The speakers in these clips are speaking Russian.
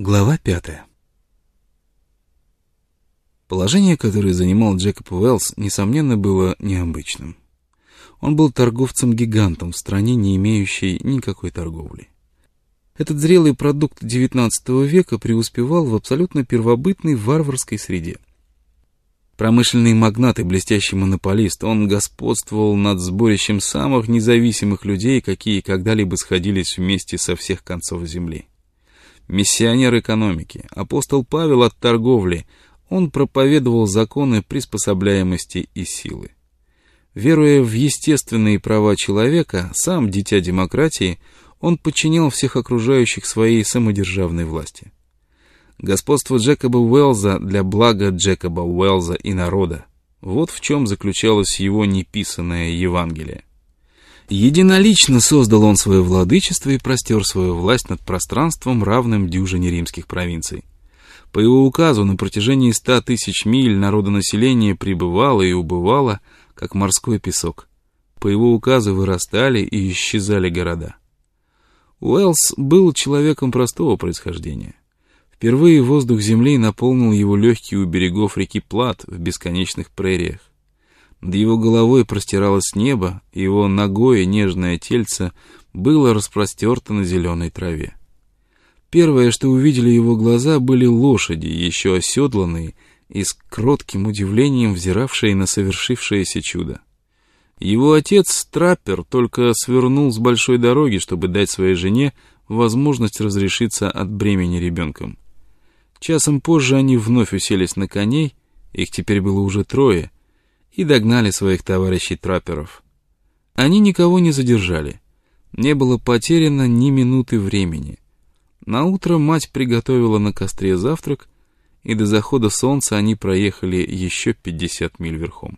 Глава 5. Положение, которое занимал Джекоб Уэллс, несомненно, было необычным. Он был торговцем-гигантом в стране, не имеющей никакой торговли. Этот зрелый продукт XIX века преуспевал в абсолютно первобытной варварской среде. Промышленный магнат и блестящий монополист, он господствовал над сборищем самых независимых людей, какие когда-либо сходились вместе со всех концов земли. Миссионер экономики, апостол Павел от торговли, он проповедовал законы приспособляемости и силы. Веруя в естественные права человека, сам дитя демократии, он подчинял всех окружающих своей самодержавной власти. Господство Джекоба Уэллза для блага Джекоба Уэллза и народа. Вот в чем заключалось его неписанное Евангелие. Единолично создал он свое владычество и простер свою власть над пространством, равным дюжине римских провинций. По его указу на протяжении 100 тысяч миль народонаселение пребывало и убывало, как морской песок. По его указу вырастали и исчезали города. Уэллс был человеком простого происхождения. Впервые воздух земли наполнил его легкие у берегов реки Плат в бесконечных прериях. Над его головой простиралось небо, и его нагое нежное тельце было распростерто на зеленой траве. Первое, что увидели его глаза, были лошади, еще оседланные и с кротким удивлением взиравшие на совершившееся чудо. Его отец, траппер, только свернул с большой дороги, чтобы дать своей жене возможность разрешиться от бремени ребенком. Часом позже они вновь уселись на коней, их теперь было уже 3, и догнали своих товарищей-трапперов. Они никого не задержали. Не было потеряно ни минуты времени. Наутро мать приготовила на костре завтрак, и до захода солнца они проехали еще 50 миль верхом.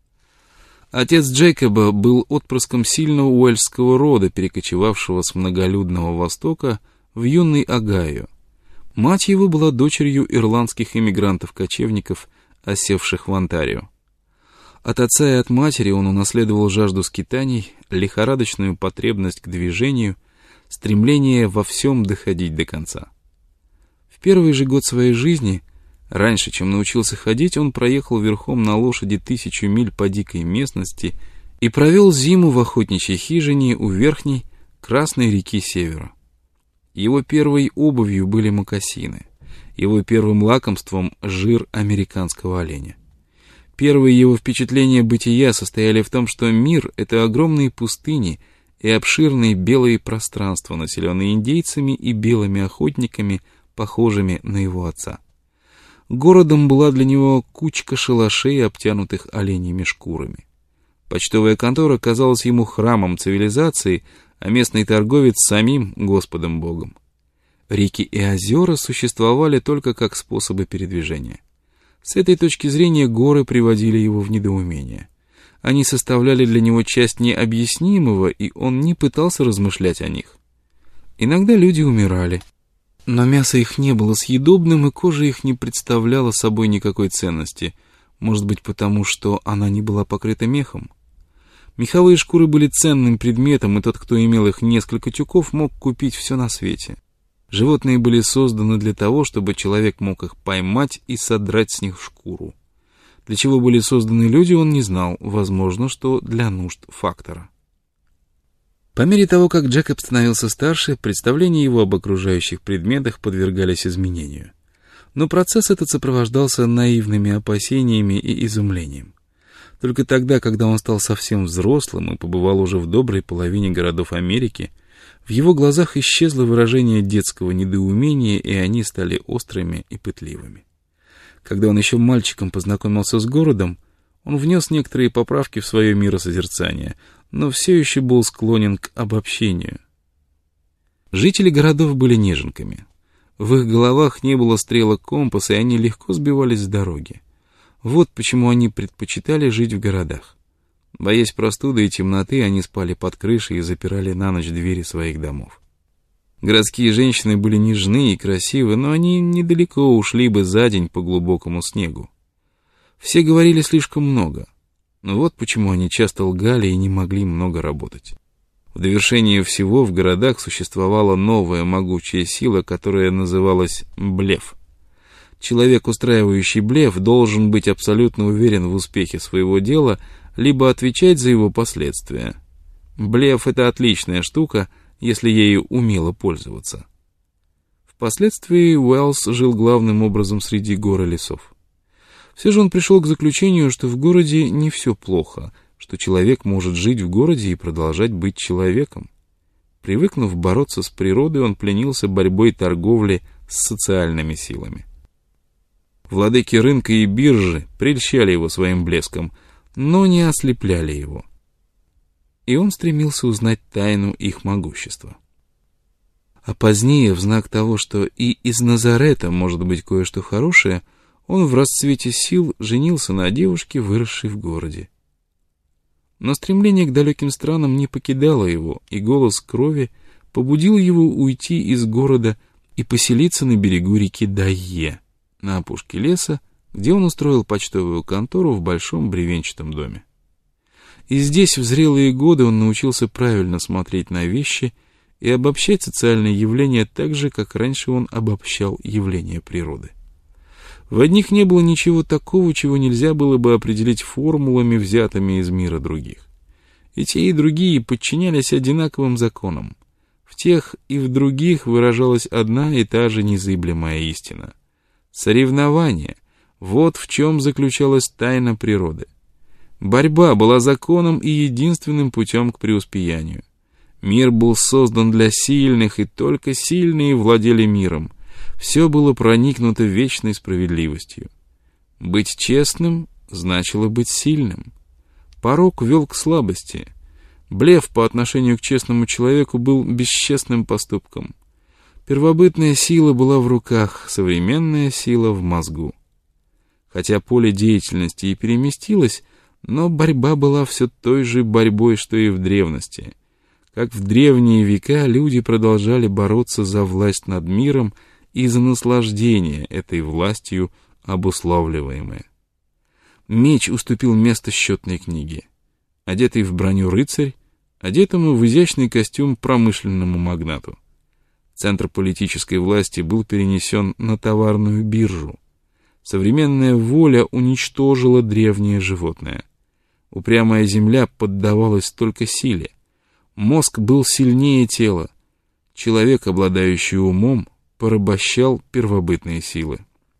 Отец Джейкоба был отпрыском сильного уэльсского рода, перекочевавшего с многолюдного Востока в юный Огайо. Мать его была дочерью ирландских иммигрантов-кочевников, осевших в Онтарио. От отца и от матери он унаследовал жажду скитаний, лихорадочную потребность к движению, стремление во всем доходить до конца. В первый же год своей жизни, раньше, чем научился ходить, он проехал верхом на лошади 1000 миль по дикой местности и провел зиму в охотничьей хижине у верхней Красной реки Севера. Его первой обувью были мокасины, его первым лакомством — жир американского оленя. Первые его впечатления бытия состояли в том, что мир — это огромные пустыни и обширные белые пространства, населенные индейцами и белыми охотниками, похожими на его отца. Городом была для него кучка шалашей, обтянутых оленьими шкурами. Почтовая контора казалась ему храмом цивилизации, а местный торговец — самим Господом Богом. Реки и озера существовали только как способы передвижения. С этой точки зрения горы приводили его в недоумение. Они составляли для него часть необъяснимого, и он не пытался размышлять о них. Иногда люди умирали, но мясо их не было съедобным, и кожа их не представляла собой никакой ценности, может быть, потому что она не была покрыта мехом. Меховые шкуры были ценным предметом, и тот, кто имел их несколько тюков, мог купить все на свете. Животные были созданы для того, чтобы человек мог их поймать и содрать с них шкуру. Для чего были созданы люди, он не знал, возможно, что для нужд фактора. По мере того, как Джекоб становился старше, представления его об окружающих предметах подвергались изменению. Но процесс этот сопровождался наивными опасениями и изумлением. Только тогда, когда он стал совсем взрослым и побывал уже в доброй половине городов Америки, в его глазах исчезло выражение детского недоумения, и они стали острыми и пытливыми. Когда он еще мальчиком познакомился с городом, он внес некоторые поправки в свое миросозерцание, но все еще был склонен к обобщению. Жители городов были неженками. В их головах не было стрелок компаса, и они легко сбивались с дороги. Вот почему они предпочитали жить в городах. Боясь простуды и темноты, они спали под крышей и запирали на ночь двери своих домов. Городские женщины были нежны и красивы, но они недалеко ушли бы за день по глубокому снегу. Все говорили слишком много. Вот почему они часто лгали и не могли много работать. В довершение всего в городах существовала новая могучая сила, которая называлась блеф. Человек, устраивающий блеф, должен быть абсолютно уверен в успехе своего дела, либо отвечать за его последствия. Блеф — это отличная штука, если ею умело пользоваться. Впоследствии Уэллс жил главным образом среди гор и лесов. Все же он пришел к заключению, что в городе не все плохо, что человек может жить в городе и продолжать быть человеком. Привыкнув бороться с природой, он пленился борьбой торговли с социальными силами. Владыки рынка и биржи прельщали его своим блеском, но не ослепляли его. И он стремился узнать тайну их могущества. А позднее, в знак того, что и из Назарета может быть кое-что хорошее, он в расцвете сил женился на девушке, выросшей в городе. Но стремление к далеким странам не покидало его, и голос крови побудил его уйти из города и поселиться на берегу реки Дайе, на опушке леса, где он устроил почтовую контору в большом бревенчатом доме. И здесь в зрелые годы он научился правильно смотреть на вещи и обобщать социальные явления так же, как раньше он обобщал явления природы. В одних не было ничего такого, чего нельзя было бы определить формулами, взятыми из мира других. И те, и другие подчинялись одинаковым законам. В тех и в других выражалась одна и та же незыблемая истина. Соревнование — вот в чем заключалась тайна природы. Борьба была законом и единственным путем к преуспеянию. Мир был создан для сильных, и только сильные владели миром. Все было проникнуто вечной справедливостью. Быть честным значило быть сильным. Порок вел к слабости. Блеф по отношению к честному человеку был бесчестным поступком. Первобытная сила была в руках, современная сила в мозгу. Хотя поле деятельности и переместилось, но борьба была все той же борьбой, что и в древности. Как в древние века люди продолжали бороться за власть над миром и за наслаждение этой властью обуславливаемое. Меч уступил место счетной книге. Одетый в броню рыцарь, одетому в изящный костюм промышленному магнату. Центр политической власти был перенесен на товарную биржу. Современная воля уничтожила древнее животное. Упрямая земля поддавалась только силе. Мозг был сильнее тела. Человек, обладающий умом, порабощал первобытные силы.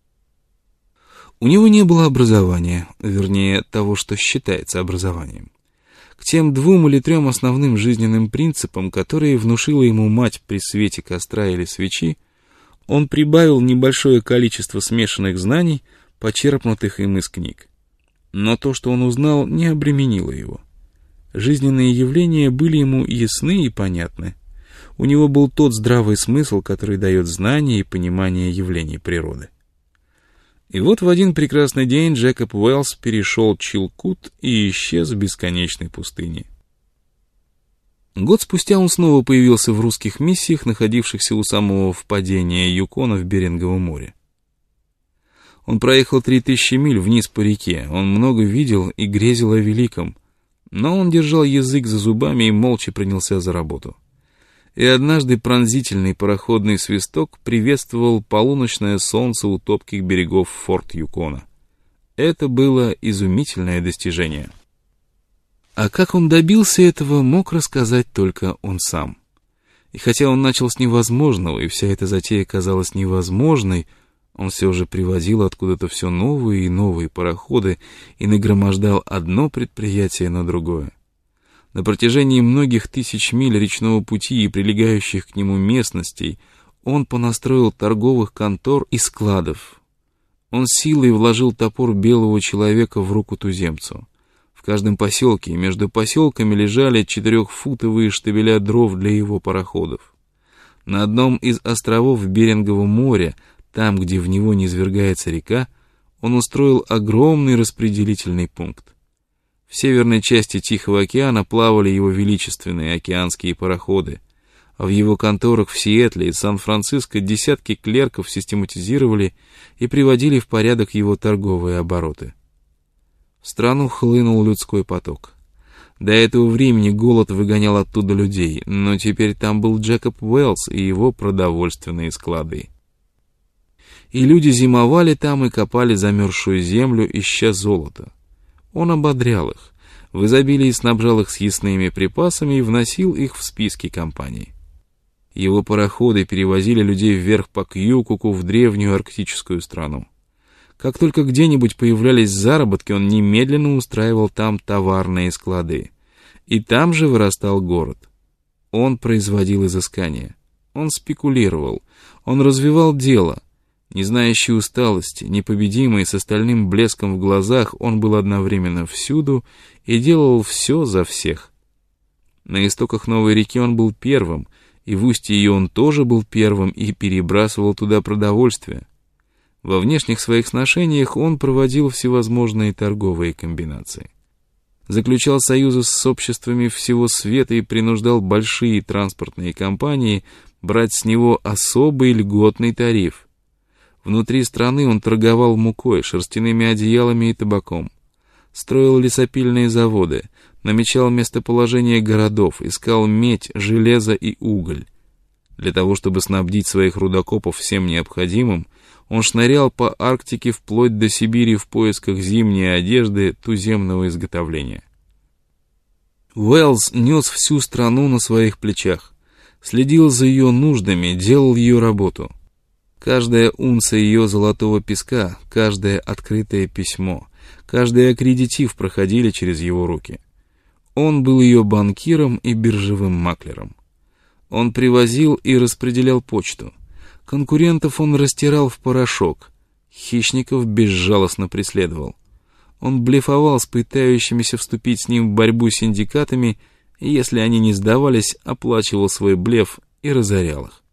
У него не было образования, вернее, того, что считается образованием. К тем 2 или 3 основным жизненным принципам, которые внушила ему мать при свете костра или свечи, он прибавил небольшое количество смешанных знаний, почерпнутых им из книг. Но то, что он узнал, не обременило его. Жизненные явления были ему ясны и понятны. У него был тот здравый смысл, который дает знание и понимание явлений природы. И вот в один прекрасный день Джекоб Уэллс перешел Чилкут и исчез в бесконечной пустыне. Год спустя он снова появился в русских миссиях, находившихся у самого впадения Юкона в Берингово море. Он проехал 3000 миль вниз по реке, он много видел и грезил о великом, но он держал язык за зубами и молча принялся за работу. И однажды пронзительный пароходный свисток приветствовал полуночное солнце у топких берегов форт Юкона. Это было изумительное достижение. А как он добился этого, мог рассказать только он сам. И хотя он начал с невозможного, и вся эта затея казалась невозможной, он все же привозил откуда-то все новые и новые пароходы и нагромождал одно предприятие на другое. На протяжении многих тысяч миль речного пути и прилегающих к нему местностей он понастроил торговых контор и складов. Он силой вложил топор белого человека в руку туземцу. В каждом поселке и между поселками лежали 4-футовые штабеля дров для его пароходов. На одном из островов Берингового моря, там, где в него низвергается река, он устроил огромный распределительный пункт. В северной части Тихого океана плавали его величественные океанские пароходы, а в его конторах в Сиэтле и Сан-Франциско десятки клерков систематизировали и приводили в порядок его торговые обороты. В страну хлынул людской поток. До этого времени голод выгонял оттуда людей, но теперь там был Джекоб Уэллс и его продовольственные склады. И люди зимовали там и копали замерзшую землю, ища золото. Он ободрял их, в изобилии снабжал их съестными припасами и вносил их в списки компаний. Его пароходы перевозили людей вверх по Кьюкуку в древнюю арктическую страну. Как только где-нибудь появлялись заработки, он немедленно устраивал там товарные склады. И там же вырастал город. Он производил изыскания. Он спекулировал. Он развивал дело. Не знающий усталости, непобедимый, с остальным блеском в глазах, он был одновременно всюду и делал все за всех. На истоках новой реки он был первым, и в устье ее он тоже был первым и перебрасывал туда продовольствие. Во внешних своих сношениях он проводил всевозможные торговые комбинации. Заключал союзы с обществами всего света и принуждал большие транспортные компании брать с него особый льготный тариф. Внутри страны он торговал мукой, шерстяными одеялами и табаком. Строил лесопильные заводы, намечал местоположение городов, искал медь, железо и уголь. Для того, чтобы снабдить своих рудокопов всем необходимым, он шнырял по Арктике вплоть до Сибири в поисках зимней одежды туземного изготовления. Уэллс нес всю страну на своих плечах, следил за ее нуждами, делал ее работу. Каждая унция ее золотого песка, каждое открытое письмо, каждый аккредитив проходили через его руки. Он был ее банкиром и биржевым маклером. Он привозил и распределял почту. Конкурентов он растирал в порошок. Хищников безжалостно преследовал. Он блефовал с пытающимися вступить с ним в борьбу синдикатами, и если они не сдавались, оплачивал свой блеф и разорял их.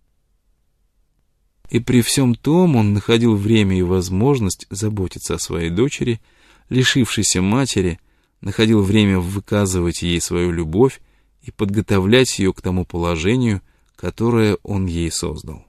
И при всем том он находил время и возможность заботиться о своей дочери, лишившейся матери, находил время выказывать ей свою любовь и подготовлять ее к тому положению, которое он ей создал.